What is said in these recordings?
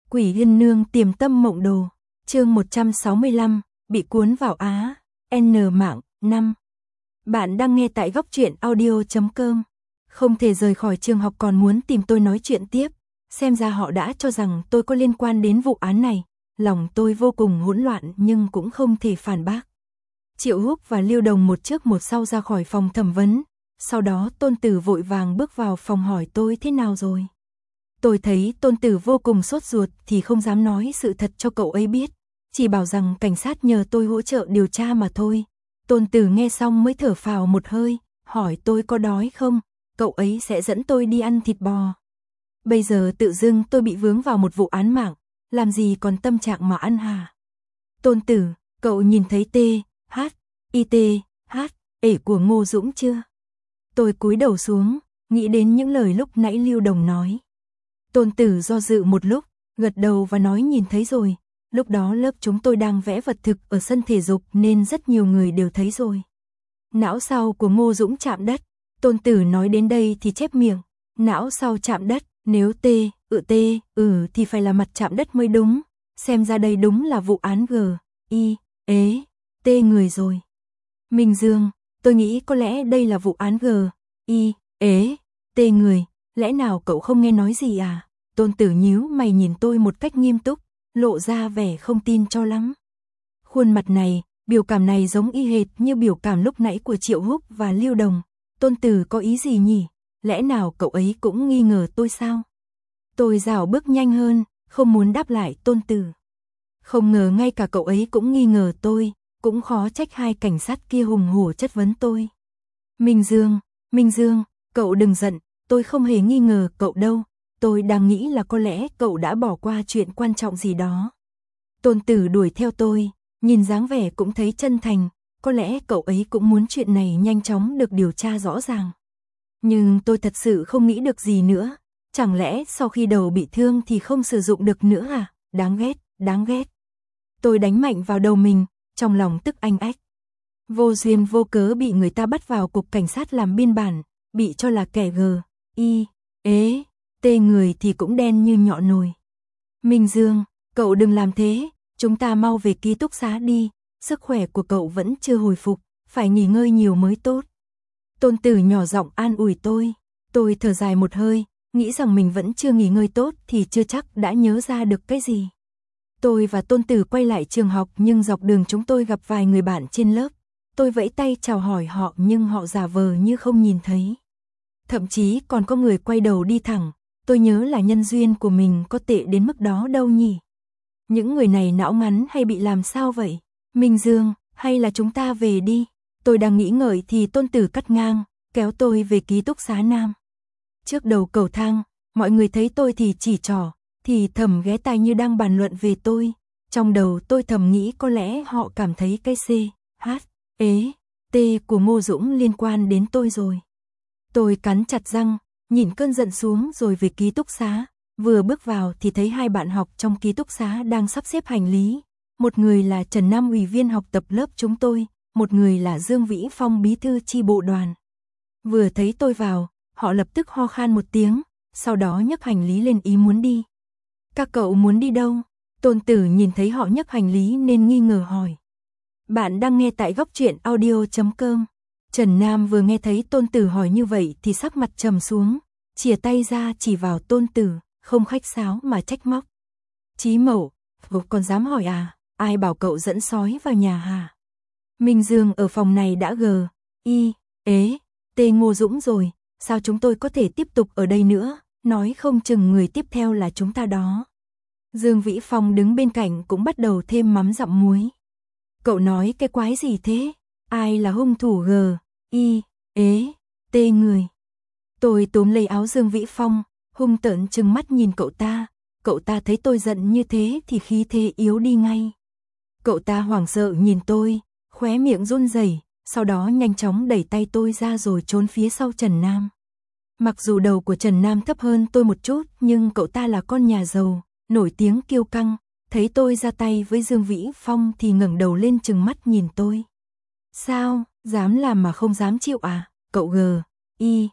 Quỷ Yên Nương Tiềm Tâm Mộng Đồ, chương 165, bị cuốn vào Á, N mạng, 5. Bạn đang nghe tại góc truyện audio.com. Không thể rời khỏi trường học còn muốn tìm tôi nói chuyện tiếp, xem ra họ đã cho rằng tôi có liên quan đến vụ án này, lòng tôi vô cùng hỗn loạn nhưng cũng không thể phản bác. Triệu Húc và Lưu Đồng một trước một sau ra khỏi phòng thẩm vấn, sau đó Tôn Tử vội vàng bước vào phòng hỏi tôi thế nào rồi. Tôi thấy Tôn Tử vô cùng sốt ruột thì không dám nói sự thật cho cậu ấy biết, chỉ bảo rằng cảnh sát nhờ tôi hỗ trợ điều tra mà thôi. Tôn Tử nghe xong mới thở phào một hơi, hỏi tôi có đói không, cậu ấy sẽ dẫn tôi đi ăn thịt bò. Bây giờ tự dưng tôi bị vướng vào một vụ án mạng, làm gì còn tâm trạng mà ăn hả? Tôn Tử, cậu nhìn thấy ê của Ngô Dũng chưa? Tôi cúi đầu xuống, nghĩ đến những lời lúc nãy Lưu Đồng nói. Tôn Tử do dự một lúc, gật đầu và nói nhìn thấy rồi. Lúc đó lớp chúng tôi đang vẽ vật thực ở sân thể dục nên rất nhiều người đều thấy rồi. Não sau của Ngô Dũng chạm đất. Tôn Tử nói đến đây thì chép miệng. Não sau chạm đất, nếu thì phải là mặt chạm đất mới đúng. Xem ra đây đúng là vụ án người rồi. Minh Dương, tôi nghĩ có lẽ đây là vụ án người. Lẽ nào cậu không nghe nói gì à? Tôn Tử nhíu mày nhìn tôi một cách nghiêm túc, lộ ra vẻ không tin cho lắm. Khuôn mặt này, biểu cảm này giống y hệt như biểu cảm lúc nãy của Triệu Húc và Lưu Đồng. Tôn Tử có ý gì nhỉ? Lẽ nào cậu ấy cũng nghi ngờ tôi sao? Tôi rảo bước nhanh hơn, không muốn đáp lại Tôn Tử. Không ngờ ngay cả cậu ấy cũng nghi ngờ tôi, cũng khó trách hai cảnh sát kia hùng hổ chất vấn tôi. Minh Dương, cậu đừng giận, tôi không hề nghi ngờ cậu đâu. Tôi đang nghĩ là có lẽ cậu đã bỏ qua chuyện quan trọng gì đó. Tôn Tử đuổi theo tôi, nhìn dáng vẻ cũng thấy chân thành, có lẽ cậu ấy cũng muốn chuyện này nhanh chóng được điều tra rõ ràng. Nhưng tôi thật sự không nghĩ được gì nữa, chẳng lẽ sau khi đầu bị thương thì không sử dụng được nữa à? Đáng ghét. Tôi đánh mạnh vào đầu mình, trong lòng tức anh ách. Vô duyên vô cớ bị người ta bắt vào cục cảnh sát làm biên bản, bị cho là kẻ người thì cũng đen như nhọ nồi. Minh Dương, cậu đừng làm thế, chúng ta mau về ký túc xá đi, sức khỏe của cậu vẫn chưa hồi phục, phải nghỉ ngơi nhiều mới tốt. Tôn Tử nhỏ giọng an ủi tôi thở dài một hơi, nghĩ rằng mình vẫn chưa nghỉ ngơi tốt thì chưa chắc đã nhớ ra được cái gì. Tôi và Tôn Tử quay lại trường học nhưng dọc đường chúng tôi gặp vài người bạn trên lớp. Tôi vẫy tay chào hỏi họ nhưng họ giả vờ như không nhìn thấy. Thậm chí còn có người quay đầu đi thẳng. Tôi nhớ là nhân duyên của mình có tệ đến mức đó đâu nhỉ? Những người này não ngắn hay bị làm sao vậy? Minh Dương, hay là chúng ta về đi? Tôi đang nghĩ ngợi thì Tôn Tử cắt ngang, kéo tôi về ký túc xá Nam. Trước đầu cầu thang, mọi người thấy tôi thì chỉ trỏ, thì thầm ghé tai như đang bàn luận về tôi. Trong đầu tôi thầm nghĩ có lẽ họ cảm thấy cái của Ngô Dũng liên quan đến tôi rồi. Tôi cắn chặt răng, nhìn cơn giận xuống rồi về ký túc xá. Vừa bước vào thì thấy hai bạn học trong ký túc xá đang sắp xếp hành lý. Một người là Trần Nam ủy viên học tập lớp chúng tôi, một người là Dương Vĩ Phong bí thư chi bộ đoàn. Vừa thấy tôi vào, họ lập tức ho khan một tiếng, sau đó nhấc hành lý lên ý muốn đi. Các cậu muốn đi đâu? Tôn Tử nhìn thấy họ nhấc hành lý nên nghi ngờ hỏi. Bạn đang nghe tại góc truyện audio.com. Trần Nam vừa nghe thấy Tôn Tử hỏi như vậy thì sắc mặt trầm xuống, chìa tay ra chỉ vào Tôn Tử, không khách sáo mà trách móc. Chí Mậu, còn dám hỏi à, ai bảo cậu dẫn sói vào nhà hả? Minh Dương ở phòng này đã Ngô Dũng rồi, sao chúng tôi có thể tiếp tục ở đây nữa, nói không chừng người tiếp theo là chúng ta đó. Dương Vĩ Phong đứng bên cạnh cũng bắt đầu thêm mắm dặm muối. Cậu nói cái quái gì thế? Ai là hung thủ người? Tôi túm lấy áo Dương Vĩ Phong, hung tợn trừng mắt nhìn cậu ta thấy tôi giận như thế thì khí thế yếu đi ngay. Cậu ta hoảng sợ nhìn tôi, khóe miệng run rẩy, sau đó nhanh chóng đẩy tay tôi ra rồi trốn phía sau Trần Nam. Mặc dù đầu của Trần Nam thấp hơn tôi một chút nhưng cậu ta là con nhà giàu, nổi tiếng kiêu căng, thấy tôi ra tay với Dương Vĩ Phong thì ngẩng đầu lên trừng mắt nhìn tôi. Sao, dám làm mà không dám chịu à? Cậu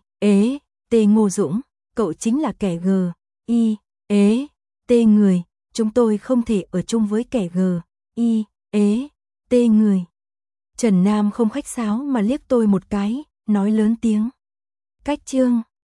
Ngô Dũng, cậu chính là kẻ người, chúng tôi không thể ở chung với kẻ T người. Trần Nam không khách sáo mà liếc tôi một cái, nói lớn tiếng. Cách Trương,